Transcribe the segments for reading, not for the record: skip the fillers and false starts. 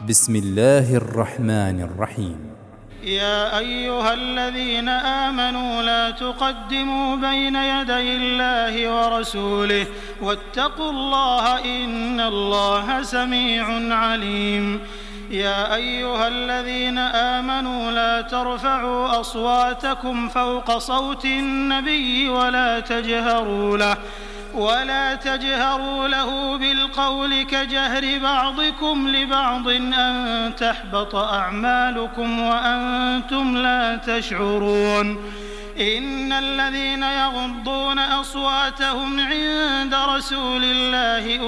بسم الله الرحمن الرحيم. يا أيها الذين آمنوا لا تقدموا بين يدي الله ورسوله واتقوا الله إن الله سميع عليم. يا أيها الذين آمنوا لا ترفعوا أصواتكم فوق صوت النبي ولا تجهروا له بالقول كجهر بعضكم لبعض أن تحبط أعمالكم وأنتم لا تشعرون. إن الذين يغضون أصواتهم عند رسول الله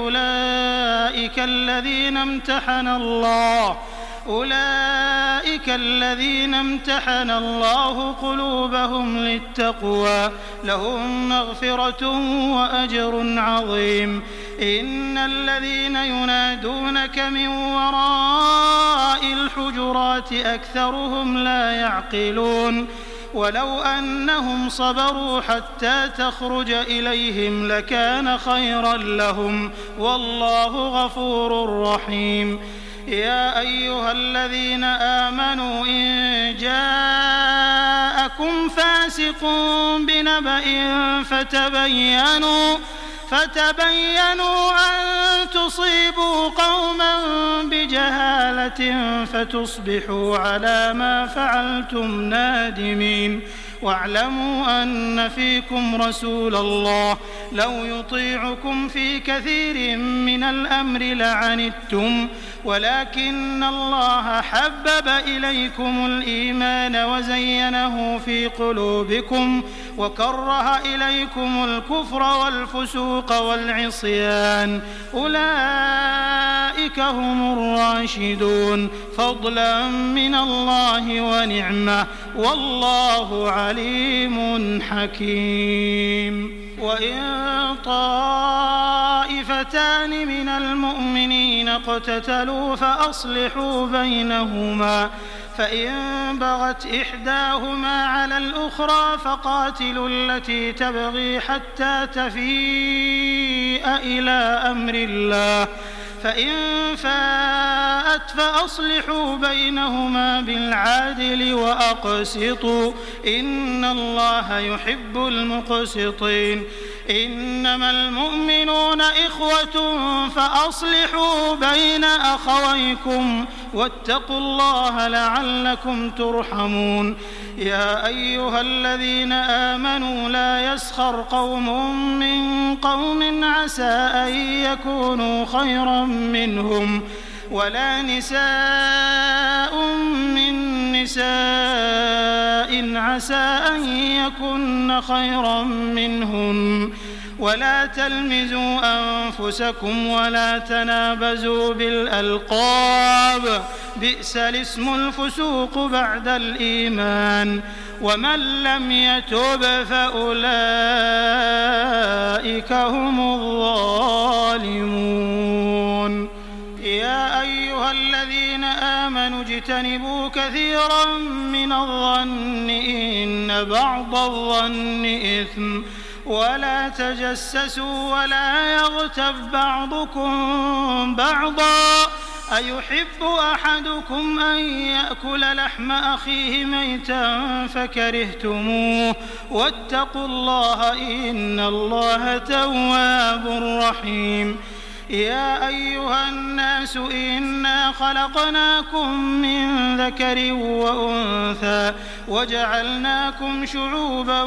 أولئك الذين امتحن الله قلوبهم للتقوى لهم مغفرة وأجر عظيم. إن الذين ينادونك من وراء الحجرات أكثرهم لا يعقلون. ولو أنهم صبروا حتى تخرج إليهم لكان خيرا لهم والله غفور رحيم. يا أيها الذين آمنوا إن جاءكم فاسق بنبأ فتبينوا أن تصيبوا قوما بجهالة فتصبحوا على ما فعلتم نادمين. واعلموا أن فيكم رسول الله لو يطيعكم في كثير من الأمر لعنتم ولكن الله حبب إليكم الإيمان وزينه في قلوبكم وكره إليكم الكفر والفسوق والعصيان أولئك هم الراشدون فضلا من الله ونعمة والله عليم حكيم. وإن طائفتان من المؤمنين اقتتلوا فأصلحوا بينهما فإن بغت إحداهما على الأخرى فقاتلوا التي تبغي حتى تفيء إلى أمر الله فإن فاءت فأصلحوا بينهما بالعدل وأقسطوا إن الله يحب المقسطين. إنما المؤمنون إخوة فأصلحوا بين أخويكم واتقوا الله لعلكم ترحمون. يا أيها الذين آمنوا لا يسخر قوم من قوم عسى أن يكونوا خيرا منهم ولا نساء من نساء عسى أن يكن خيرا منهن ولا تلمزوا أنفسكم ولا تنابزوا بالألقاب بئس الاسم الفسوق بعد الإيمان ومن لم يتب فأولئك هم الظالمون. يا أيها الذين آمنوا اجتنبوا كثيرا من الظن إن بعض الظن إثم ولا تجسسوا ولا يغتب بعضكم بعضا أيحب أحدكم أن يأكل لحم أخيه ميتا فكرهتموه واتقوا الله إن الله تواب رحيم. يا أيها الناس إنا خلقناكم من ذكر وأنثى وجعلناكم شعوبا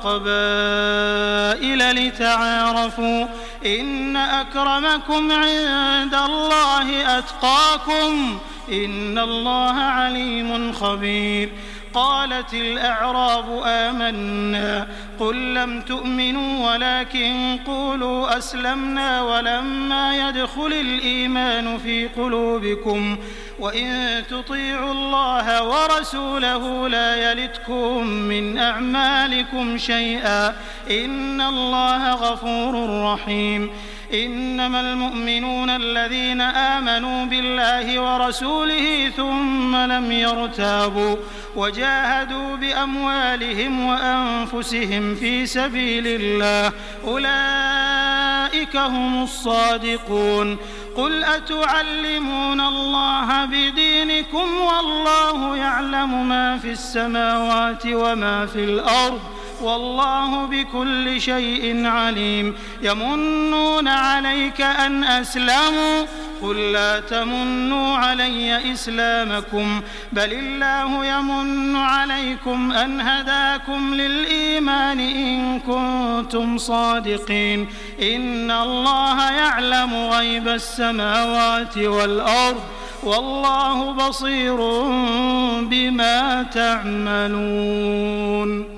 وقبائل لتعارفوا إن أكرمكم عند الله أتقاكم إن الله عليم خبير. قالت الأعراب آمنا قل لم تؤمنوا ولكن قولوا أسلمنا ولما يدخل الإيمان في قلوبكم وإن تطيعوا الله ورسوله لا يلتكم من أعمالكم شيئا إن الله غفور رحيم. إنما المؤمنون الذين آمنوا بالله ورسوله ثم لم يرتابوا وجاهدوا بأموالهم وأنفسهم في سبيل الله أولئك هم الصادقون. قل أتعلمون الله بدينكم والله يعلم ما في السماوات وما في الأرض والله بكل شيء عليم يمنون عليك أن أسلموا قل لا تمنوا علي إسلامكم بل الله يمن عليكم أن هداكم للإيمان إن كنتم صادقين إن الله يعلم غيب السماوات والأرض والله بصير بما تعملون.